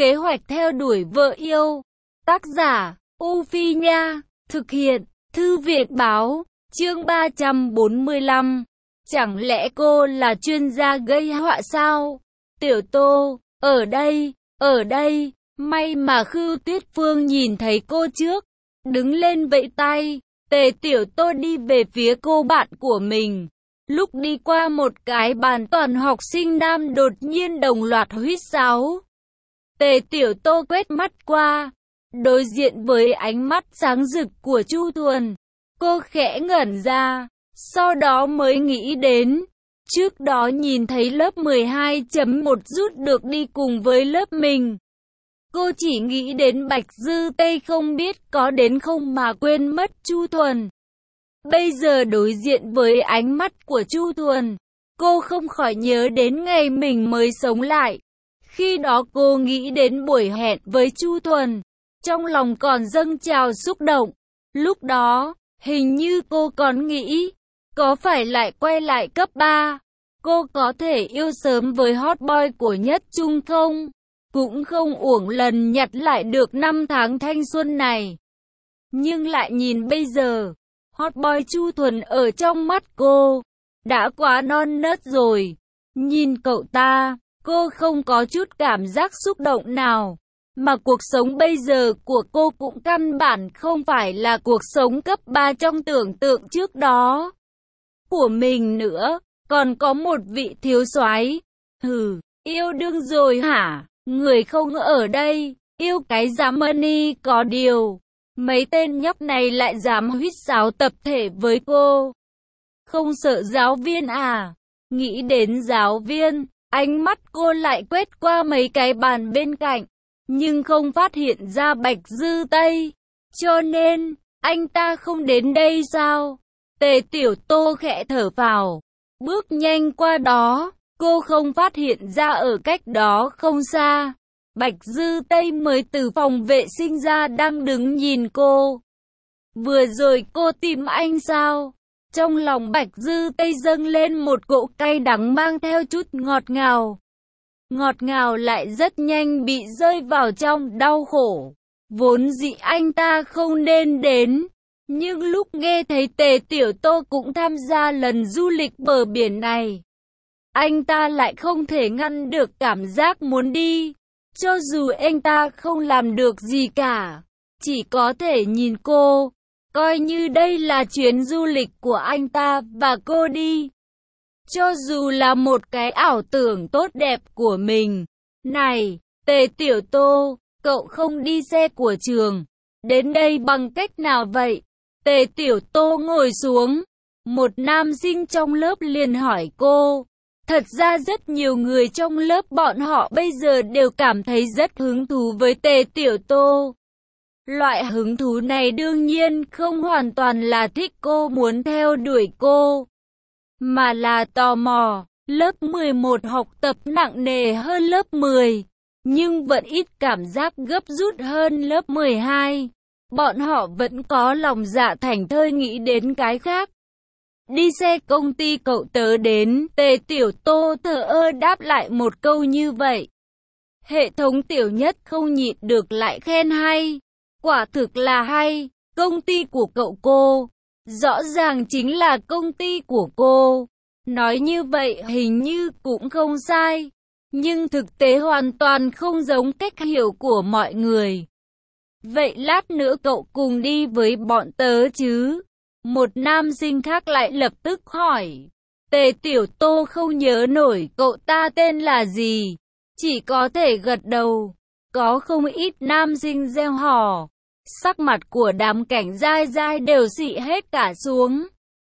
Kế hoạch theo đuổi vợ yêu. Tác giả, U Phi Nha. Thực hiện, Thư viện Báo. Chương 345. Chẳng lẽ cô là chuyên gia gây họa sao? Tiểu Tô, ở đây. May mà Khưu Tuyết Phương nhìn thấy cô trước. Đứng lên vẫy tay. Tề Tiểu Tô đi về phía cô bạn của mình. Lúc đi qua một cái bàn toàn học sinh nam đột nhiên đồng loạt huýt sáo. Tề Tiểu Tô quét mắt qua, đối diện với ánh mắt sáng rực của Chu Thuần. Cô khẽ ngẩn ra, sau đó mới nghĩ đến, trước đó nhìn thấy lớp 12.1 rút được đi cùng với lớp mình. Cô chỉ nghĩ đến Bạch Dư Tây không biết có đến không mà quên mất Chu Thuần. Bây giờ đối diện với ánh mắt của Chu Thuần, cô không khỏi nhớ đến ngày mình mới sống lại. Khi đó cô nghĩ đến buổi hẹn với Chu Thuần, trong lòng còn dâng trào xúc động. Lúc đó, hình như cô còn nghĩ, có phải lại quay lại cấp 3, cô có thể yêu sớm với hot boy của Nhất Trung không? Cũng không uổng lần nhặt lại được 5 tháng thanh xuân này. Nhưng lại nhìn bây giờ, hot boy Chu Thuần ở trong mắt cô, đã quá non nớt rồi. Nhìn cậu ta, cô không có chút cảm giác xúc động nào. Mà cuộc sống bây giờ của cô cũng căn bản không phải là cuộc sống cấp 3 trong tưởng tượng trước đó của mình nữa. Còn có một vị thiếu soái. Yêu đương rồi hả? Người không ở đây, yêu cái dám money có điều. Mấy tên nhóc này lại dám huýt sáo tập thể với cô. Không sợ giáo viên à? Nghĩ đến giáo viên, ánh mắt cô lại quét qua mấy cái bàn bên cạnh, nhưng không phát hiện ra Bạch Dư Tây. Cho nên, anh ta không đến đây sao? Tề Tiểu Tô khẽ thở phào, bước nhanh qua đó. Cô không phát hiện ra ở cách đó không xa, Bạch Dư Tây mới từ phòng vệ sinh ra đang đứng nhìn cô. Vừa rồi cô tìm anh sao? Trong lòng Bạch Dư Tây dâng lên một cỗ cay đắng mang theo chút ngọt ngào. Ngọt ngào lại rất nhanh bị rơi vào trong đau khổ. Vốn dĩ anh ta không nên đến, nhưng lúc nghe thấy Tề Tiểu Tô cũng tham gia lần du lịch bờ biển này, anh ta lại không thể ngăn được cảm giác muốn đi. Cho dù anh ta không làm được gì cả, chỉ có thể nhìn cô, coi như đây là chuyến du lịch của anh ta và cô đi. Cho dù là một cái ảo tưởng tốt đẹp của mình. Này, Tề Tiểu Tô, cậu không đi xe của trường, đến đây bằng cách nào vậy? Tề Tiểu Tô ngồi xuống, một nam sinh trong lớp liền hỏi cô. Thật ra rất nhiều người trong lớp bọn họ bây giờ đều cảm thấy rất hứng thú với Tề Tiểu Tô. Loại hứng thú này đương nhiên không hoàn toàn là thích cô muốn theo đuổi cô, mà là tò mò. Lớp 11 học tập nặng nề hơn lớp 10, nhưng vẫn ít cảm giác gấp rút hơn lớp 12. Bọn họ vẫn có lòng dạ thảnh thơi nghĩ đến cái khác. Đi xe công ty cậu tớ đến, Tề Tiểu Tô thờ ơ đáp lại một câu như vậy. Hệ thống Tiểu Nhất không nhịn được lại khen hay. Quả thực là hay, công ty của cậu cô, rõ ràng chính là công ty của cô. Nói như vậy hình như cũng không sai, nhưng thực tế hoàn toàn không giống cách hiểu của mọi người. Vậy lát nữa cậu cùng đi với bọn tớ chứ? Một nam sinh khác lại lập tức hỏi. Tề Tiểu Tô không nhớ nổi cậu ta tên là gì, chỉ có thể gật đầu. Có không ít nam sinh reo hò, sắc mặt của đám cảnh dai dai đều xị hết cả xuống.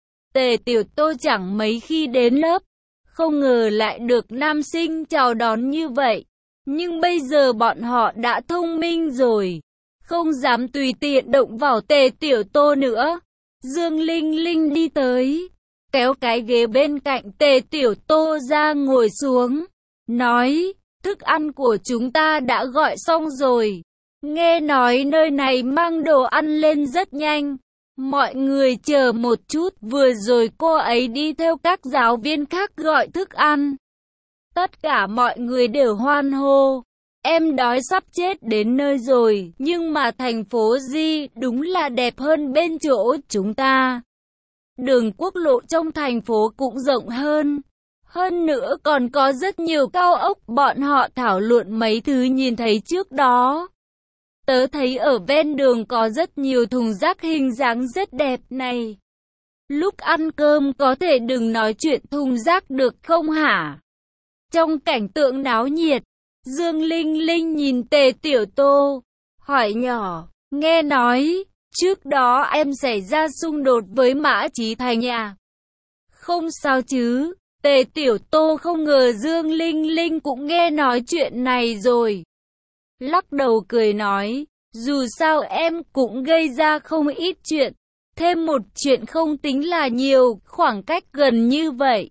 Tề Tiểu Tô chẳng mấy khi đến lớp, không ngờ lại được nam sinh chào đón như vậy. Nhưng bây giờ bọn họ đã thông minh rồi, không dám tùy tiện động vào Tề Tiểu Tô nữa. Dương Linh Linh đi tới, kéo cái ghế bên cạnh Tề Tiểu Tô ra ngồi xuống, nói, thức ăn của chúng ta đã gọi xong rồi. Nghe nói nơi này mang đồ ăn lên rất nhanh. Mọi người chờ một chút, vừa rồi cô ấy đi theo các giáo viên khác gọi thức ăn. Tất cả mọi người đều hoan hô. Em đói sắp chết đến nơi rồi, nhưng mà thành phố Di đúng là đẹp hơn bên chỗ chúng ta. Đường quốc lộ trong thành phố cũng rộng hơn. Hơn nữa còn có rất nhiều cao ốc, bọn họ thảo luận mấy thứ nhìn thấy trước đó. Tớ thấy ở ven đường có rất nhiều thùng rác hình dáng rất đẹp này. Lúc ăn cơm có thể đừng nói chuyện thùng rác được không hả? Trong cảnh tượng náo nhiệt, Dương Linh Linh nhìn Tề Tiểu Tô, hỏi nhỏ, nghe nói, trước đó em xảy ra xung đột với Mã Chí Thành à? Không sao chứ, Tề Tiểu Tô không ngờ Dương Linh Linh cũng nghe nói chuyện này rồi. Lắc đầu cười nói, dù sao em cũng gây ra không ít chuyện, thêm một chuyện không tính là nhiều, khoảng cách gần như vậy.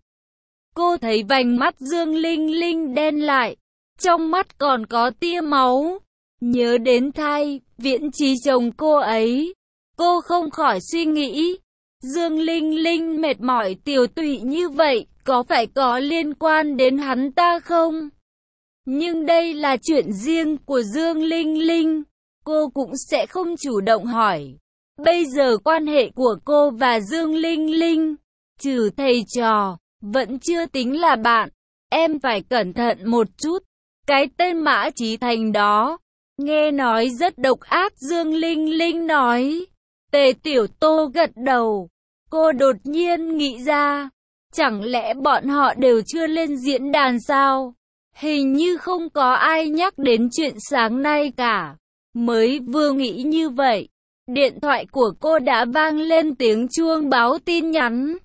Cô thấy vành mắt Dương Linh Linh đen lại, trong mắt còn có tia máu. Nhớ đến Thai, Viễn Trí chồng cô ấy, cô không khỏi suy nghĩ, Dương Linh Linh mệt mỏi tiều tụy như vậy, có phải có liên quan đến hắn ta không? Nhưng đây là chuyện riêng của Dương Linh Linh, cô cũng sẽ không chủ động hỏi. Bây giờ quan hệ của cô và Dương Linh Linh, trừ thầy trò, vẫn chưa tính là bạn. Em phải cẩn thận một chút. Cái tên Mã Chí Thành đó, nghe nói rất độc ác, Dương Linh Linh nói. Tề Tiểu Tô gật đầu. Cô đột nhiên nghĩ ra, chẳng lẽ bọn họ đều chưa lên diễn đàn sao? Hình như không có ai nhắc đến chuyện sáng nay cả. Mới vừa nghĩ như vậy, điện thoại của cô đã vang lên tiếng chuông báo tin nhắn.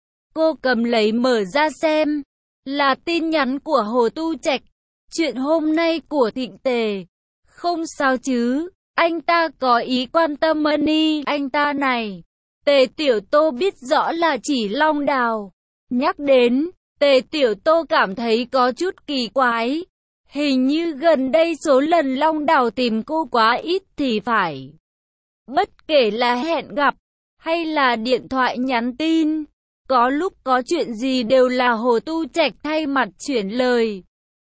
Cô cầm lấy mở ra xem, là tin nhắn của Hồ Tu Trạch. Chuyện hôm nay của Thịnh Tề. Không sao chứ, anh ta có ý quan tâm Money, anh ta này. Tề Tiểu Tô biết rõ là chỉ Long Đào. Nhắc đến, Tề Tiểu Tô cảm thấy có chút kỳ quái. Hình như gần đây số lần Long Đào tìm cô quá ít thì phải. Bất kể là hẹn gặp, hay là điện thoại nhắn tin, có lúc có chuyện gì đều là Hồ Tu Trạch thay mặt chuyển lời.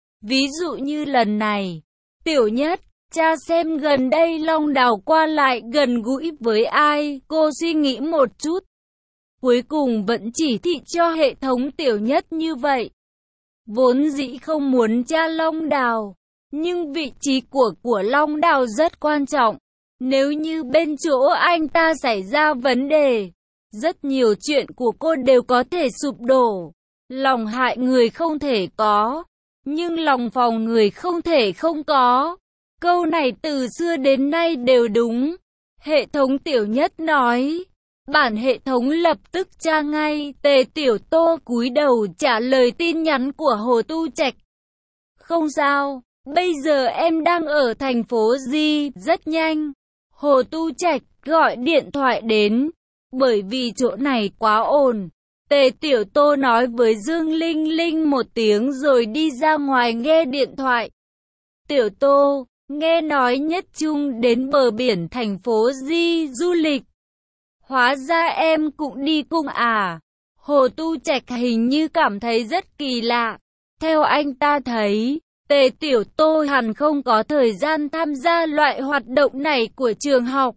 Ví dụ như lần này, Tiểu Nhất, cha xem gần đây Long Đào qua lại gần gũi với ai, cô suy nghĩ một chút. Cuối cùng vẫn chỉ thị cho hệ thống Tiểu Nhất như vậy. Vốn dĩ không muốn tra Long Đào, nhưng vị trí của Long Đào rất quan trọng. Nếu như bên chỗ anh ta xảy ra vấn đề, rất nhiều chuyện của cô đều có thể sụp đổ. Lòng hại người không thể có, nhưng lòng phòng người không thể không có. Câu này từ xưa đến nay đều đúng. Hệ thống Tiểu Nhất nói. Bản hệ thống lập tức tra ngay. Tề Tiểu Tô cúi đầu trả lời tin nhắn của Hồ Tu Trạch. Không sao, bây giờ em đang ở thành phố Di, rất nhanh. Hồ Tu Trạch gọi điện thoại đến, bởi vì chỗ này quá ồn. Tề Tiểu Tô nói với Dương Linh Linh một tiếng rồi đi ra ngoài nghe điện thoại. Tiểu Tô, nghe nói Nhất Trung đến bờ biển thành phố Di du lịch. Hóa ra em cũng đi cùng à? Hồ Tu Trạch hình như cảm thấy rất kỳ lạ. Theo anh ta thấy, Tề Tiểu Tô hẳn không có thời gian tham gia loại hoạt động này của trường học.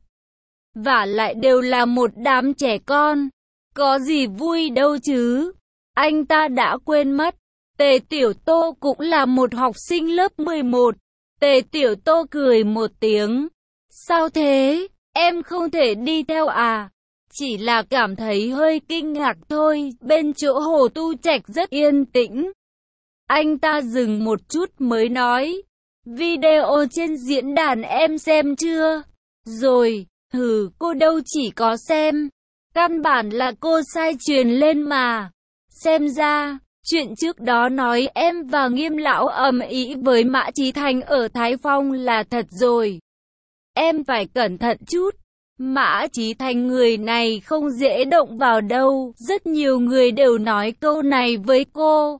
Vả lại đều là một đám trẻ con. Có gì vui đâu chứ? Anh ta đã quên mất. Tề Tiểu Tô cũng là một học sinh lớp 11. Tề Tiểu Tô cười một tiếng. Sao thế? Em không thể đi theo à? Chỉ là cảm thấy hơi kinh ngạc thôi. Bên chỗ Hồ Tu Trạch rất yên tĩnh. Anh ta dừng một chút mới nói. Video trên diễn đàn em xem chưa? Rồi, cô đâu chỉ có xem. Căn bản là cô sai truyền lên mà. Xem ra, chuyện trước đó nói em và Nghiêm lão ầm ĩ với Mã Chí Thành ở Thái Phong là thật rồi. Em phải cẩn thận chút. Mã Chí Thành người này không dễ động vào đâu. Rất nhiều người đều nói câu này với cô.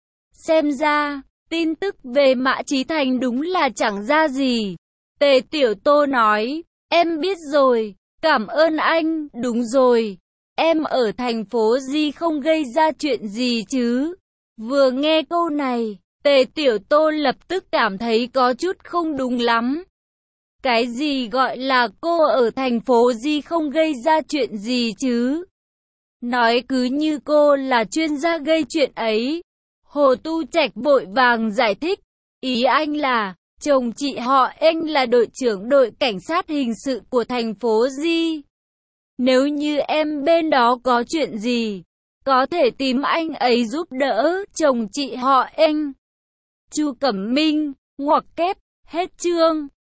Xem ra, tin tức về Mã Chí Thành đúng là chẳng ra gì. Tề Tiểu Tô nói, em biết rồi, cảm ơn anh, đúng rồi. Em ở thành phố Di không gây ra chuyện gì chứ? Vừa nghe câu này, Tề Tiểu Tô lập tức cảm thấy có chút không đúng lắm. Cái gì gọi là cô ở thành phố Di không gây ra chuyện gì chứ? Nói cứ như cô là chuyên gia gây chuyện ấy. Hồ Tu Trạch vội vàng giải thích. Ý anh là, chồng chị họ anh là đội trưởng đội cảnh sát hình sự của thành phố Di. Nếu như em bên đó có chuyện gì, có thể tìm anh ấy giúp đỡ, chồng chị họ anh. Chu Cẩm Minh, ngoặc kép, hết chương.